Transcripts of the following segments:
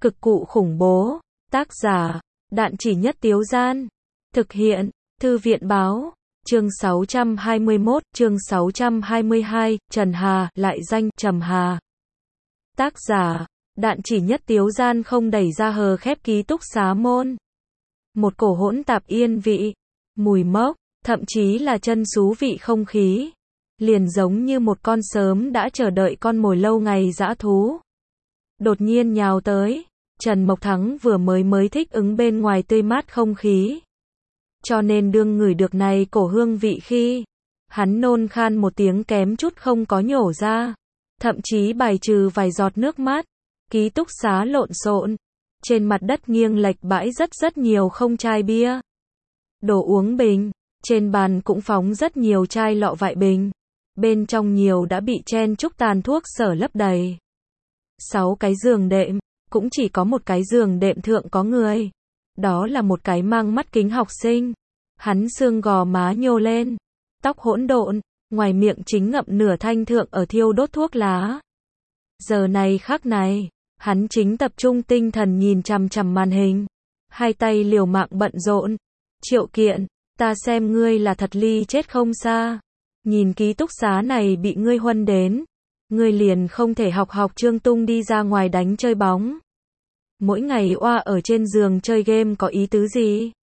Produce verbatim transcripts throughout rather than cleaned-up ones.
Cực cụ khủng bố. Tác giả, Đạn Chỉ Nhất Tiếu Gian. Thực hiện, Thư viện Báo. Chương sáu trăm hai mươi mốt, chương sáu trăm hai mươi hai, Trần Hà, lại danh, Trầm Hà. Tác giả, Đạn Chỉ Nhất Tiếu Gian không đẩy ra hờ khép ký túc xá môn. Một cổ hỗn tạp yên vị, mùi mốc, thậm chí là chân xú vị không khí. Liền giống như một con sớm đã chờ đợi con mồi lâu ngày dã thú. Đột nhiên nhào tới, Trần Mộc Thắng vừa mới mới thích ứng bên ngoài tươi mát không khí. Cho nên đương ngửi được này cổ hương vị khi, hắn nôn khan một tiếng kém chút không có nhổ ra. Thậm chí bài trừ vài giọt nước mắt. Ký túc xá lộn xộn. Trên mặt đất nghiêng lệch bãi rất rất nhiều không chai bia. Đồ uống bình. Trên bàn cũng phóng rất nhiều chai lọ vại bình. Bên trong nhiều đã bị chen chúc tàn thuốc sở lấp đầy. Sáu cái giường đệm. Cũng chỉ có một cái giường đệm thượng có người. Đó là một cái mang mắt kính học sinh. Hắn xương gò má nhô lên. Tóc hỗn độn. Ngoài miệng chính ngậm nửa thanh thượng ở thiêu đốt thuốc lá. Giờ này khắc này, hắn chính tập trung tinh thần nhìn chằm chằm màn hình. Hai tay liều mạng bận rộn. Triệu Kiện, ta xem ngươi là thật ly chết không xa. Nhìn ký túc xá này bị ngươi huân đến. Ngươi liền không thể học học Trương Tung đi ra ngoài đánh chơi bóng. Mỗi ngày oa ở trên giường chơi game có ý tứ gì?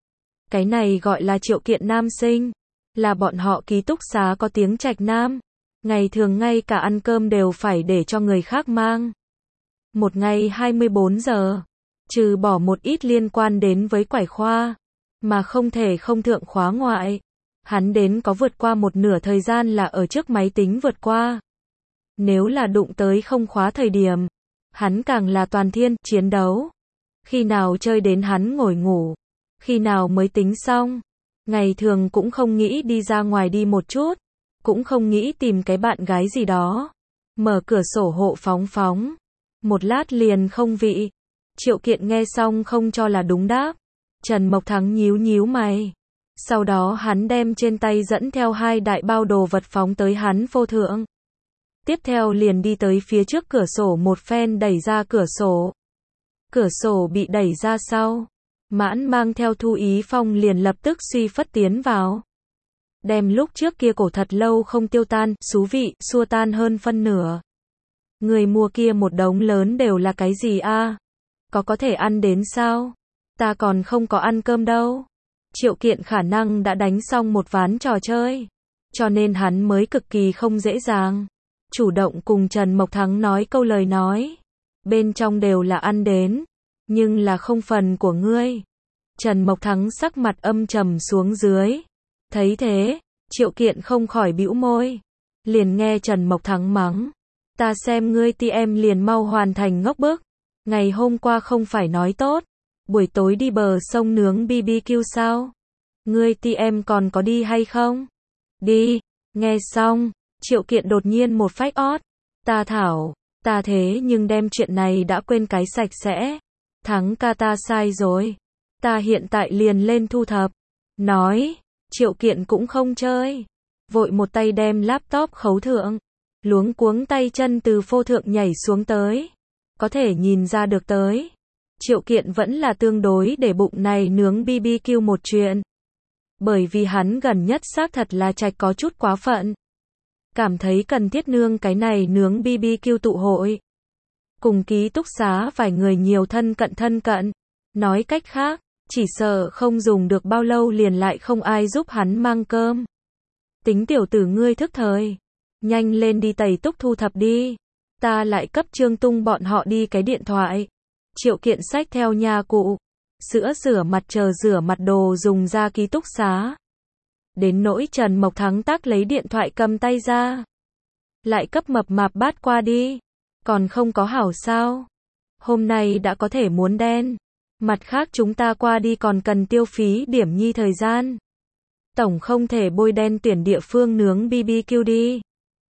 Cái này gọi là Triệu Kiện nam sinh. Là bọn họ ký túc xá có tiếng trạch nam. Ngày thường ngay cả ăn cơm đều phải để cho người khác mang. Một ngày hai mươi bốn giờ. Trừ bỏ một ít liên quan đến với quải khoa. Mà không thể không thượng khóa ngoại. Hắn đến có vượt qua một nửa thời gian là ở trước máy tính vượt qua. Nếu là đụng tới không khóa thời điểm. Hắn càng là toàn thiên, chiến đấu. Khi nào chơi đến hắn ngồi ngủ. Khi nào mới tính xong. Ngày thường cũng không nghĩ đi ra ngoài đi một chút. Cũng không nghĩ tìm cái bạn gái gì đó. Mở cửa sổ hộ phóng phóng. Một lát liền không vị. Triệu Kiện nghe xong không cho là đúng đáp. Trần Mộc Thắng nhíu nhíu mày. Sau đó hắn đem trên tay dẫn theo hai đại bao đồ vật phóng tới hắn phô thượng. Tiếp theo liền đi tới phía trước cửa sổ một phen đẩy ra cửa sổ. Cửa sổ bị đẩy ra sau. Mãn mang theo Thu Ý Phong liền lập tức suy phất tiến vào. Đem lúc trước kia cổ thật lâu không tiêu tan, xú vị, xua tan hơn phân nửa. Người mua kia một đống lớn đều là cái gì a? Có có thể ăn đến sao? Ta còn không có ăn cơm đâu. Triệu Kiện khả năng đã đánh xong một ván trò chơi. Cho nên hắn mới cực kỳ không dễ dàng. Chủ động cùng Trần Mộc Thắng nói câu lời nói. Bên trong đều là ăn đến. Nhưng là không phần của ngươi. Trần Mộc Thắng sắc mặt âm trầm xuống dưới. Thấy thế, Triệu Kiện không khỏi bĩu môi. Liền nghe Trần Mộc Thắng mắng. Ta xem ngươi ti em liền mau hoàn thành ngốc bức. Ngày hôm qua không phải nói tốt. Buổi tối đi bờ sông nướng bi bi kiu sao? Ngươi ti em còn có đi hay không? Đi. Nghe xong, Triệu Kiện đột nhiên một phách ót. Ta thảo, ta thế nhưng đem chuyện này đã quên cái sạch sẽ. Thắng ca ta sai rồi. Ta hiện tại liền lên thu thập. Nói, Triệu Kiện cũng không chơi. Vội một tay đem laptop khấu thượng. Luống cuống tay chân từ phô thượng nhảy xuống tới. Có thể nhìn ra được tới. Triệu Kiện vẫn là tương đối để bụng này nướng bi bi kiu một chuyện. Bởi vì hắn gần nhất xác thật là trạch có chút quá phận. Cảm thấy cần thiết nương cái này nướng bi bi kiu tụ hội. Cùng ký túc xá vài người nhiều thân cận thân cận. Nói cách khác, chỉ sợ không dùng được bao lâu liền lại không ai giúp hắn mang cơm. Tính tiểu tử ngươi thức thời. Nhanh lên đi tẩy túc thu thập đi. Ta lại cấp Trương Tung bọn họ đi cái điện thoại. Triệu Kiện xách theo nhà cụ. Sữa rửa mặt chờ rửa mặt đồ dùng ra ký túc xá. Đến nỗi Trần Mộc Thắng tác lấy điện thoại cầm tay ra. Lại cấp mập mạp bát qua đi. Còn không có hảo sao? Hôm nay đã có thể muốn đen. Mặt khác chúng ta qua đi còn cần tiêu phí điểm nhi thời gian. Tổng không thể bôi đen tuyển địa phương nướng bi bi kiu đi.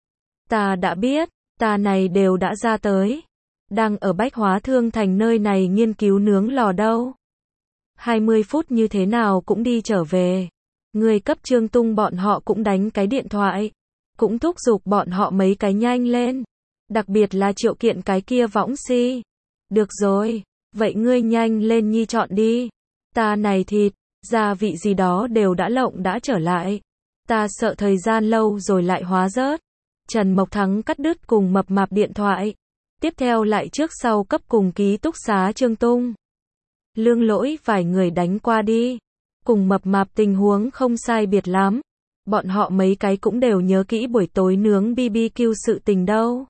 Ta đã biết, ta này đều đã ra tới. Đang ở Bách Hóa Thương Thành nơi này nghiên cứu nướng lò đâu. hai mươi phút như thế nào cũng đi trở về. Người cấp Trương Tung bọn họ cũng đánh cái điện thoại. Cũng thúc giục bọn họ mấy cái nhanh lên. Đặc biệt là Triệu Kiện cái kia võng si. Được rồi, vậy ngươi nhanh lên nhi chọn đi. Ta này thịt, gia vị gì đó đều đã lộng đã trở lại. Ta sợ thời gian lâu rồi lại hóa rớt. Trần Mộc Thắng cắt đứt cùng mập mạp điện thoại. Tiếp theo lại trước sau cấp cùng ký túc xá Trương Tung. Lương Lỗi vài người đánh qua đi. Cùng mập mạp tình huống không sai biệt lắm. Bọn họ mấy cái cũng đều nhớ kỹ buổi tối nướng bê bê kiu sự tình đâu.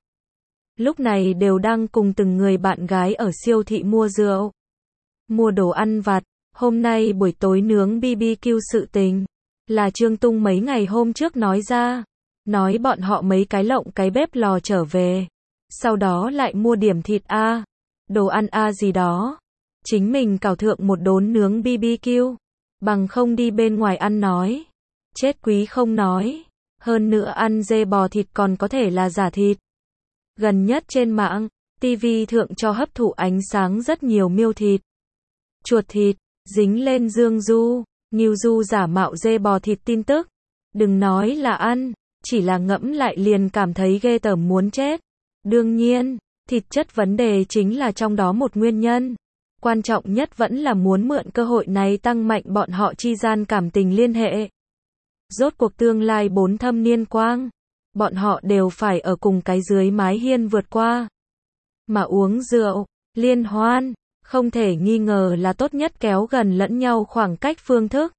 Lúc này đều đang cùng từng người bạn gái ở siêu thị mua rượu. Mua đồ ăn vặt. Hôm nay buổi tối nướng bê bê kiu sự tình. Là Trương Tung mấy ngày hôm trước nói ra. Nói bọn họ mấy cái lộng cái bếp lò trở về. Sau đó lại mua điểm thịt A. Đồ ăn A gì đó. Chính mình cào thượng một đốn nướng bê bê kiu. Bằng không đi bên ngoài ăn nói. Chết quý không nói. Hơn nữa ăn dê bò thịt còn có thể là giả thịt. Gần nhất trên mạng, ti vi thượng cho hấp thụ ánh sáng rất nhiều miêu thịt. Chuột thịt, dính lên dương du, nghiêu du giả mạo dê bò thịt tin tức. Đừng nói là ăn, chỉ là ngẫm lại liền cảm thấy ghê tởm muốn chết. Đương nhiên, thịt chất vấn đề chính là trong đó một nguyên nhân. Quan trọng nhất vẫn là muốn mượn cơ hội này tăng mạnh bọn họ chi gian cảm tình liên hệ. Rốt cuộc tương lai bốn thâm niên quang, bọn họ đều phải ở cùng cái dưới mái hiên vượt qua. Mà uống rượu, liên hoan, không thể nghi ngờ là tốt nhất kéo gần lẫn nhau khoảng cách phương thức.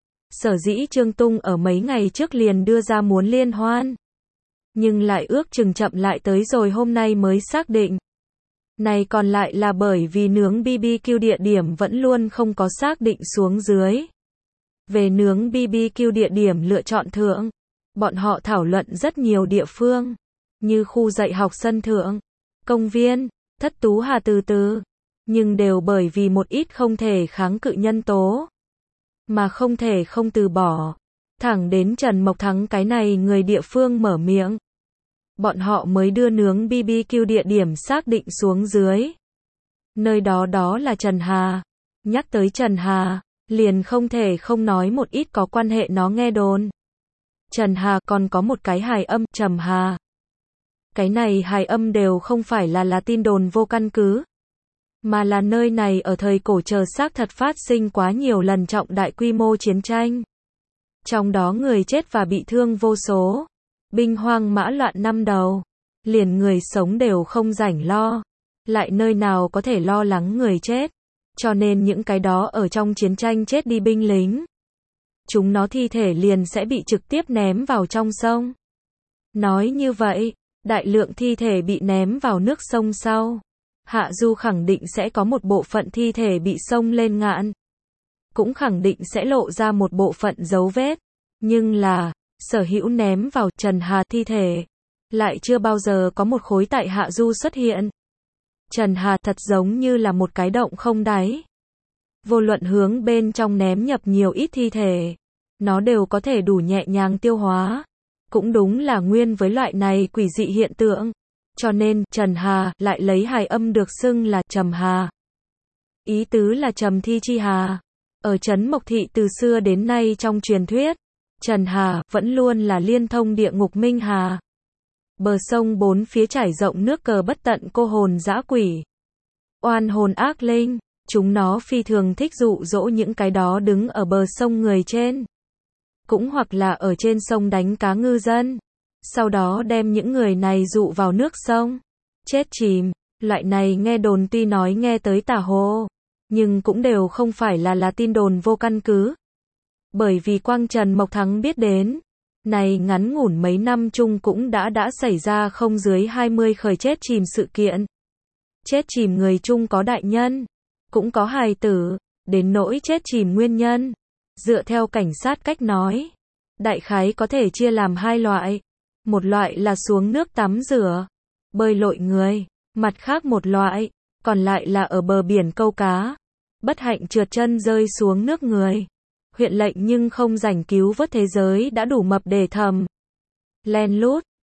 Sở dĩ Trương Tung ở mấy ngày trước liền đưa ra muốn liên hoan. Nhưng lại ước chừng chậm lại tới rồi hôm nay mới xác định. Này còn lại là bởi vì nướng bê bê kiu địa điểm vẫn luôn không có xác định xuống dưới. Về nướng bê bê kiu địa điểm lựa chọn thượng, bọn họ thảo luận rất nhiều địa phương, như khu dạy học sân thượng, công viên, thất tú hà từ từ, nhưng đều bởi vì một ít không thể kháng cự nhân tố, mà không thể không từ bỏ. Thẳng đến Trần Mộc Thắng cái này người địa phương mở miệng, bọn họ mới đưa nướng bê bê kiu địa điểm xác định xuống dưới. Nơi đó đó là Trần Hà. Nhắc tới Trần Hà, liền không thể không nói một ít có quan hệ nó nghe đồn. Trần Hà còn có một cái hài âm, Trầm Hà. Cái này hài âm đều không phải là là tin đồn vô căn cứ, mà là nơi này ở thời cổ chờ xác thật phát sinh quá nhiều lần trọng đại quy mô chiến tranh. Trong đó người chết và bị thương vô số. Binh hoang mã loạn năm đầu. Liền người sống đều không rảnh lo. Lại nơi nào có thể lo lắng người chết. Cho nên những cái đó ở trong chiến tranh chết đi binh lính, chúng nó thi thể liền sẽ bị trực tiếp ném vào trong sông. Nói như vậy, đại lượng thi thể bị ném vào nước sông sau. Hạ du khẳng định sẽ có một bộ phận thi thể bị sông lên ngạn. Cũng khẳng định sẽ lộ ra một bộ phận dấu vết. Nhưng là, sở hữu ném vào Trần Hà thi thể, lại chưa bao giờ có một khối tại hạ du xuất hiện. Trần Hà thật giống như là một cái động không đáy. Vô luận hướng bên trong ném nhập nhiều ít thi thể, nó đều có thể đủ nhẹ nhàng tiêu hóa. Cũng đúng là nguyên với loại này quỷ dị hiện tượng. Cho nên, Trần Hà lại lấy hài âm được xưng là Trầm Hà. Ý tứ là Trầm thi chi hà. Ở trấn Mộc Thị từ xưa đến nay trong truyền thuyết, Trần Hà vẫn luôn là liên thông địa ngục Minh Hà. Bờ sông bốn phía trải rộng nước cờ bất tận cô hồn dã quỷ, oan hồn ác linh, chúng nó phi thường thích dụ dỗ những cái đó đứng ở bờ sông người trên, cũng hoặc là ở trên sông đánh cá ngư dân, sau đó đem những người này dụ vào nước sông, chết chìm. Loại này nghe đồn tuy nói nghe tới tà hồ, nhưng cũng đều không phải là là tin đồn vô căn cứ. Bởi vì quang Trần Mộc Thắng biết đến, này ngắn ngủn mấy năm chung cũng đã đã xảy ra không dưới hai mươi khởi chết chìm sự kiện. Chết chìm người chung có đại nhân, cũng có hài tử, đến nỗi chết chìm nguyên nhân. Dựa theo cảnh sát cách nói, đại khái có thể chia làm hai loại. Một loại là xuống nước tắm rửa, bơi lội người, mặt khác một loại, còn lại là ở bờ biển câu cá, bất hạnh trượt chân rơi xuống nước người. Huyện lệnh nhưng không rảnh cứu vớt thế giới đã đủ mập để thầm. Len lút,